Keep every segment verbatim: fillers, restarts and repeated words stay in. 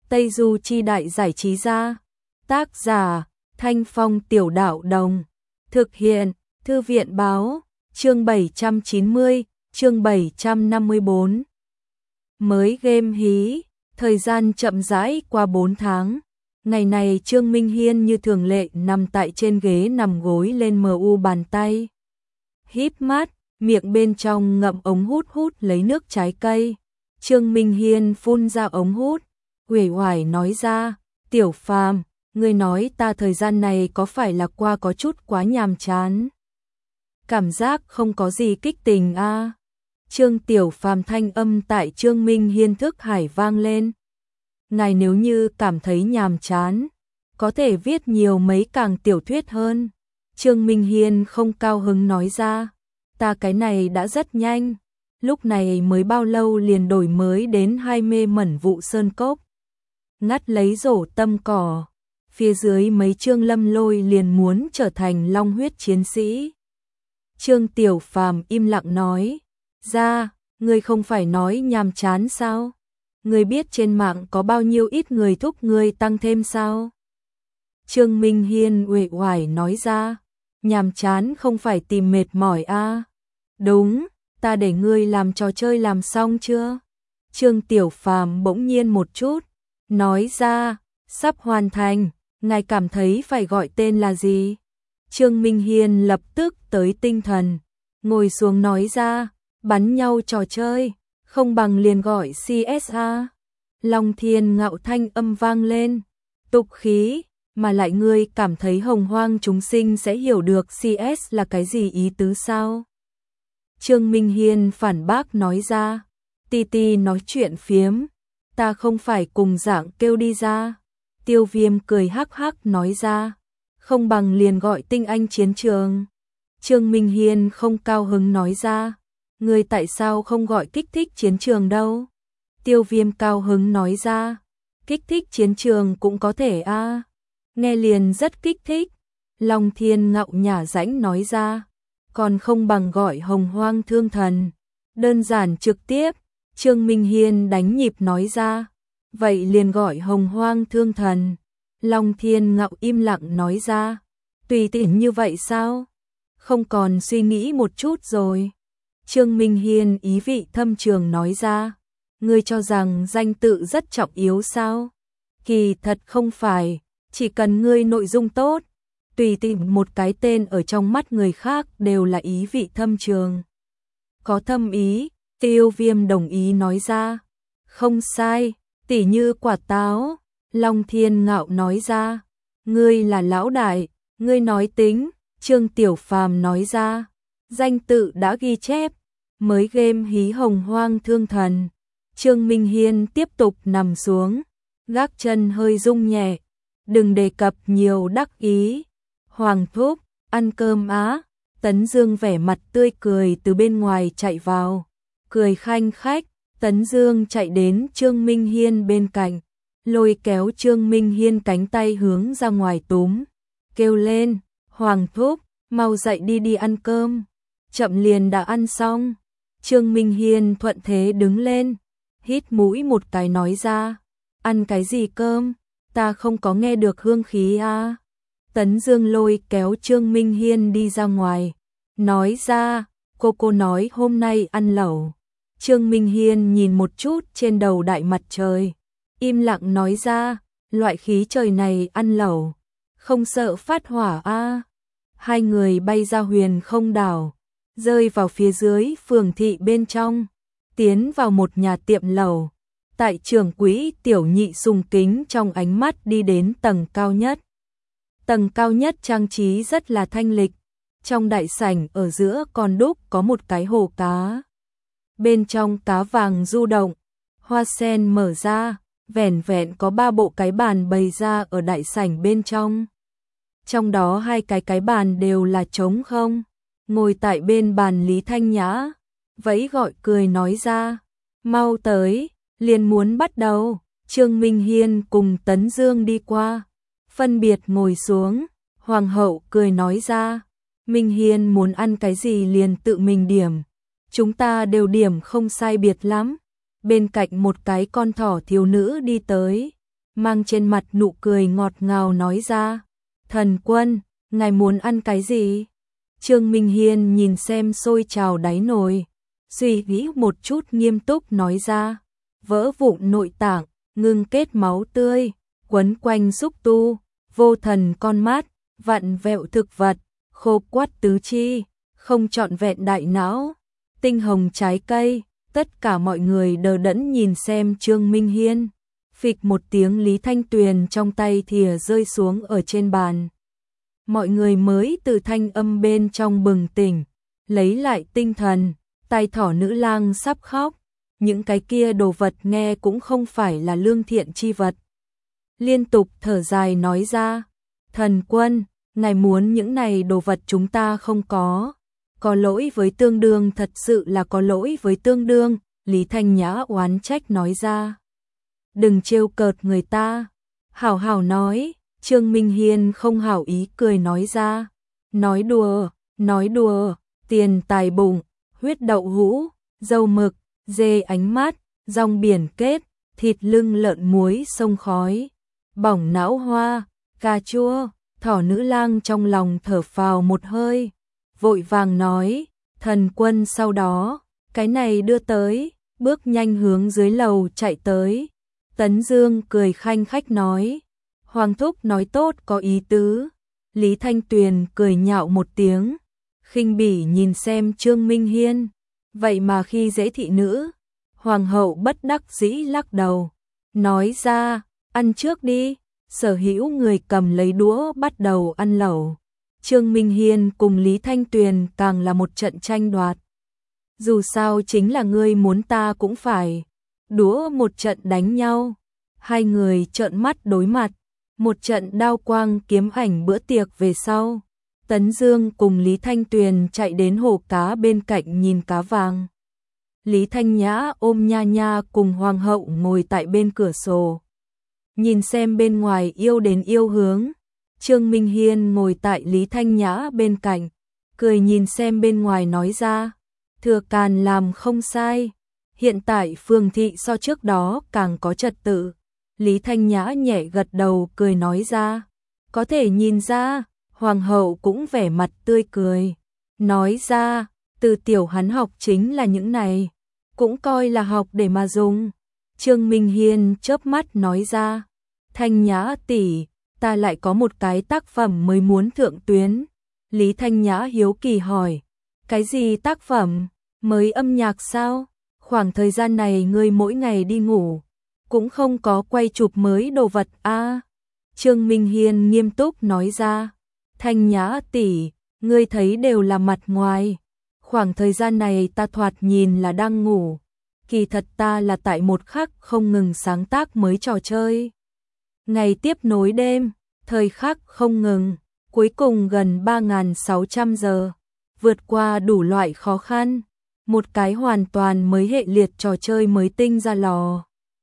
Tây Du Chi Đại Giải Trí Gia. Tác giả Thanh Phong Tiểu Đạo Đồng. Thực hiện Thư viện Báo. Chương bảy trăm chín mươi, chương bảy trăm năm mươi bốn. Mới game hí. Thời gian chậm rãi qua bốn tháng. Ngày này Trương Minh Hiên như thường lệ nằm tại trên ghế nằm gối lên mờ u bàn tay. Híp mắt, miệng bên trong ngậm ống hút hút lấy nước trái cây. Trương Minh Hiên phun ra ống hút, uể oải nói ra, Tiểu Phàm, ngươi nói ta thời gian này có phải là qua có chút quá nhàm chán? Cảm giác không có gì kích tình a. À? Trương Tiểu Phàm thanh âm tại Trương Minh Hiên thức hải vang lên. Ngài nếu như cảm thấy nhàm chán, có thể viết nhiều mấy càng tiểu thuyết hơn. Trương Minh Hiên không cao hứng nói ra, ta cái này đã rất nhanh, lúc này mới bao lâu liền đổi mới đến hai mê mẩn vụ sơn cốc. Ngắt lấy rổ tâm cỏ, phía dưới mấy chương Lâm Lôi liền muốn trở thành long huyết chiến sĩ. Trương Tiểu Phàm im lặng nói, ra, ngươi không phải nói nhàm chán sao? Ngươi biết trên mạng có bao nhiêu ít người thúc ngươi tăng thêm sao? Trương Minh Hiên uể oải nói ra, nhàm chán không phải tìm mệt mỏi a. À? Đúng, ta để ngươi làm trò chơi làm xong chưa? Trương Tiểu Phàm bỗng nhiên một chút, nói ra, sắp hoàn thành, ngài cảm thấy phải gọi tên là gì? Trương Minh Hiên lập tức tới tinh thần, ngồi xuống nói ra, bắn nhau trò chơi, không bằng liền gọi xê ét a. Long Thiên Ngạo thanh âm vang lên, tục khí, mà lại ngươi cảm thấy hồng hoang chúng sinh sẽ hiểu được xê ét là cái gì ý tứ sao? Trương Minh Hiên phản bác nói ra, ti ti nói chuyện phiếm, ta không phải cùng dạng kêu đi ra. Tiêu Viêm cười hắc hắc nói ra, không bằng liền gọi tinh anh chiến trường. Trương Minh Hiên không cao hứng nói ra, ngươi tại sao không gọi kích thích chiến trường đâu? Tiêu Viêm cao hứng nói ra, kích thích chiến trường cũng có thể a, à. Nghe liền rất kích thích. Long Thiên Ngạo nhả rãnh nói ra, còn không bằng gọi hồng hoang thương thần. Đơn giản trực tiếp. Trương Minh Hiên đánh nhịp nói ra, vậy liền gọi hồng hoang thương thần. Long Thiên Ngạo im lặng nói ra, tùy tiện như vậy sao? Không còn suy nghĩ một chút rồi. Trương Minh Hiên ý vị thâm trường nói ra, ngươi cho rằng danh tự rất trọng yếu sao? Kỳ thật không phải, chỉ cần ngươi nội dung tốt, tùy tiện một cái tên ở trong mắt người khác đều là ý vị thâm trường. Có thâm ý, Tiêu Viêm đồng ý nói ra, không sai, tỉ như quả táo. Long Thiên Ngạo nói ra, ngươi là lão đại, ngươi nói tính. Trương Tiểu Phàm nói ra, danh tự đã ghi chép, mới game hí hồng hoang thương thần. Trương Minh Hiên tiếp tục nằm xuống, gác chân hơi rung nhẹ, đừng đề cập nhiều đắc ý. Hoàng thúc, ăn cơm á. Tấn Dương vẻ mặt tươi cười từ bên ngoài chạy vào, cười khanh khách. Tấn Dương chạy đến Trương Minh Hiên bên cạnh, lôi kéo Trương Minh Hiên cánh tay hướng ra ngoài túm, kêu lên, Hoàng thúc, mau dậy đi đi ăn cơm, chậm liền đã ăn xong. Trương Minh Hiên thuận thế đứng lên, hít mũi một cái nói ra, ăn cái gì cơm, ta không có nghe được hương khí à. Tấn Dương lôi kéo Trương Minh Hiên đi ra ngoài, nói ra, cô cô nói hôm nay ăn lẩu. Trương Minh Hiên nhìn một chút trên đầu đại mặt trời, im lặng nói ra, loại khí trời này ăn lẩu, không sợ phát hỏa a. À. Hai người bay ra huyền không đảo, rơi vào phía dưới phường thị bên trong, tiến vào một nhà tiệm lẩu. Tại trưởng quỹ Tiểu Nhị sùng kính trong ánh mắt đi đến tầng cao nhất. Tầng cao nhất trang trí rất là thanh lịch, trong đại sảnh ở giữa còn đúc có một cái hồ cá. Bên trong cá vàng du động, hoa sen mở ra, vẻn vẹn có ba bộ cái bàn bày ra ở đại sảnh bên trong. Trong đó hai cái cái bàn đều là trống không. Ngồi tại bên bàn Lý Thanh Nhã, vẫy gọi cười nói ra, mau tới, liền muốn bắt đầu. Trương Minh Hiên cùng Tấn Dương đi qua, phân biệt ngồi xuống. Hoàng hậu cười nói ra, Minh Hiên muốn ăn cái gì liền tự mình điểm, chúng ta đều điểm không sai biệt lắm. Bên cạnh một cái con thỏ thiếu nữ đi tới, mang trên mặt nụ cười ngọt ngào nói ra, thần quân, ngài muốn ăn cái gì? Trương Minh Hiên nhìn xem sôi trào đáy nồi, suy nghĩ một chút nghiêm túc nói ra, vỡ vụn nội tạng, ngưng kết máu tươi, quấn quanh xúc tu, vô thần con mắt, vặn vẹo thực vật, khô quắt tứ chi, không trọn vẹn đại não, tinh hồng trái cây, tất cả mọi người đờ đẫn nhìn xem Trương Minh Hiên. Phịch một tiếng, Lý Thanh Tuyền trong tay thìa rơi xuống ở trên bàn. Mọi người mới từ thanh âm bên trong bừng tỉnh, lấy lại tinh thần, tai thỏ nữ lang sắp khóc, những cái kia đồ vật nghe cũng không phải là lương thiện chi vật. Liên tục thở dài nói ra, thần quân, ngài muốn những này đồ vật chúng ta không có, có lỗi với tương đương, thật sự là có lỗi với tương đương, Lý Thanh Nhã oán trách nói ra. Đừng trêu cợt người ta, hảo hảo nói, Trương Minh Hiên không hảo ý cười nói ra, nói đùa, nói đùa, tiền tài bụng, huyết đậu hũ, dâu mực, dê ánh mắt, rong biển kết, thịt lưng lợn muối sông khói, bỏng não hoa, cà chua, thỏ nữ lang trong lòng thở phào một hơi, vội vàng nói, thần quân sau đó, cái này đưa tới, bước nhanh hướng dưới lầu chạy tới. Tấn Dương cười khanh khách nói, Hoàng thúc nói tốt có ý tứ. Lý Thanh Tuyền cười nhạo một tiếng, khinh bỉ nhìn xem Trương Minh Hiên, vậy mà khi dễ thị nữ. Hoàng hậu bất đắc dĩ lắc đầu, nói ra, ăn trước đi. Sở hữu người cầm lấy đũa bắt đầu ăn lẩu. Trương Minh Hiên cùng Lý Thanh Tuyền càng là một trận tranh đoạt. Dù sao chính là ngươi muốn ta cũng phải. Đũa một trận đánh nhau, hai người trợn mắt đối mặt, một trận đao quang kiếm ảnh. Bữa tiệc về sau, Tấn Dương cùng Lý Thanh Tuyền chạy đến hồ cá bên cạnh nhìn cá vàng. Lý Thanh Nhã ôm Nha Nha cùng Hoàng hậu ngồi tại bên cửa sổ, nhìn xem bên ngoài yêu đến yêu hướng. Trương Minh Hiên ngồi tại Lý Thanh Nhã bên cạnh, cười nhìn xem bên ngoài nói ra, Thừa Càn làm không sai. Hiện tại phường thị so trước đó càng có trật tự. Lý Thanh Nhã nhẹ gật đầu cười nói ra, có thể nhìn ra. Hoàng hậu cũng vẻ mặt tươi cười, nói ra, từ tiểu hắn học chính là những này, cũng coi là học để mà dùng. Trương Minh Hiên chớp mắt nói ra, Thanh Nhã tỷ, ta lại có một cái tác phẩm mới muốn thượng tuyến. Lý Thanh Nhã hiếu kỳ hỏi, cái gì tác phẩm? Mới âm nhạc sao? Khoảng thời gian này ngươi mỗi ngày đi ngủ, cũng không có quay chụp mới đồ vật a? À, Trương Minh Hiên nghiêm túc nói ra, Thanh Nhã tỷ, ngươi thấy đều là mặt ngoài. Khoảng thời gian này ta thoạt nhìn là đang ngủ, kỳ thật ta là tại một khắc không ngừng sáng tác mới trò chơi. Ngày tiếp nối đêm, thời khắc không ngừng, cuối cùng gần ba nghìn sáu trăm giờ, vượt qua đủ loại khó khăn. Một cái hoàn toàn mới hệ liệt trò chơi mới tinh ra lò.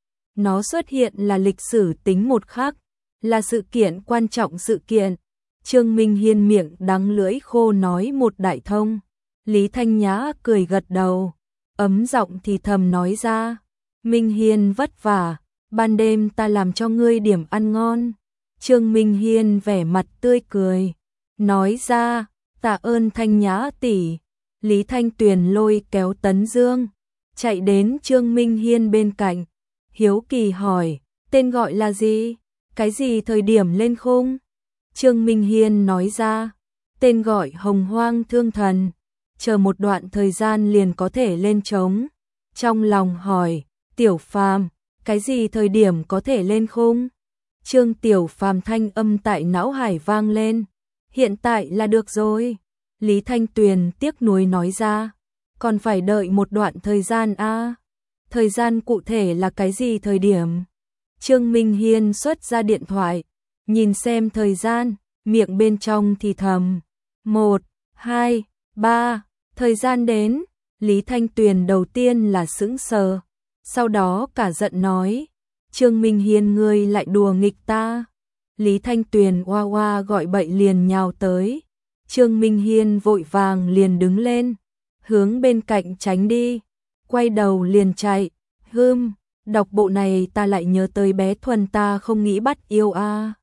Nó xuất hiện là lịch sử tính một khắc, là sự kiện quan trọng sự kiện. Trương Minh Hiên miệng đắng lưỡi khô nói một đại thông. Lý Thanh Nhã cười gật đầu, ấm giọng thì thầm nói ra, Minh Hiên vất vả, ban đêm ta làm cho ngươi điểm ăn ngon. Trương Minh Hiên vẻ mặt tươi cười, nói ra, tạ ơn Thanh Nhã tỷ. Lý Thanh Tuyền lôi kéo Tấn Dương, chạy đến Trương Minh Hiên bên cạnh, hiếu kỳ hỏi, tên gọi là gì? Cái gì thời điểm lên khung? Trương Minh Hiên nói ra, tên gọi Hồng Hoang Thương Thần, chờ một đoạn thời gian liền có thể lên trống. Trong lòng hỏi, Tiểu Phàm, cái gì thời điểm có thể lên khung? Trương Tiểu Phàm thanh âm tại não hải vang lên, hiện tại là được rồi. Lý Thanh Tuyền tiếc nuối nói ra, còn phải đợi một đoạn thời gian a. À? Thời gian cụ thể là cái gì thời điểm? Trương Minh Hiên xuất ra điện thoại, nhìn xem thời gian, miệng bên trong thì thầm, một, hai, ba, thời gian đến. Lý Thanh Tuyền đầu tiên là sững sờ, sau đó cả giận nói, Trương Minh Hiên ngươi lại đùa nghịch ta. Lý Thanh Tuyền oa oa gọi bậy liền nhào tới. Trương Minh Hiên vội vàng liền đứng lên, hướng bên cạnh tránh đi, quay đầu liền chạy, hưm, Đọc bộ này ta lại nhớ tới bé Thuần ta không nghĩ bắt yêu a.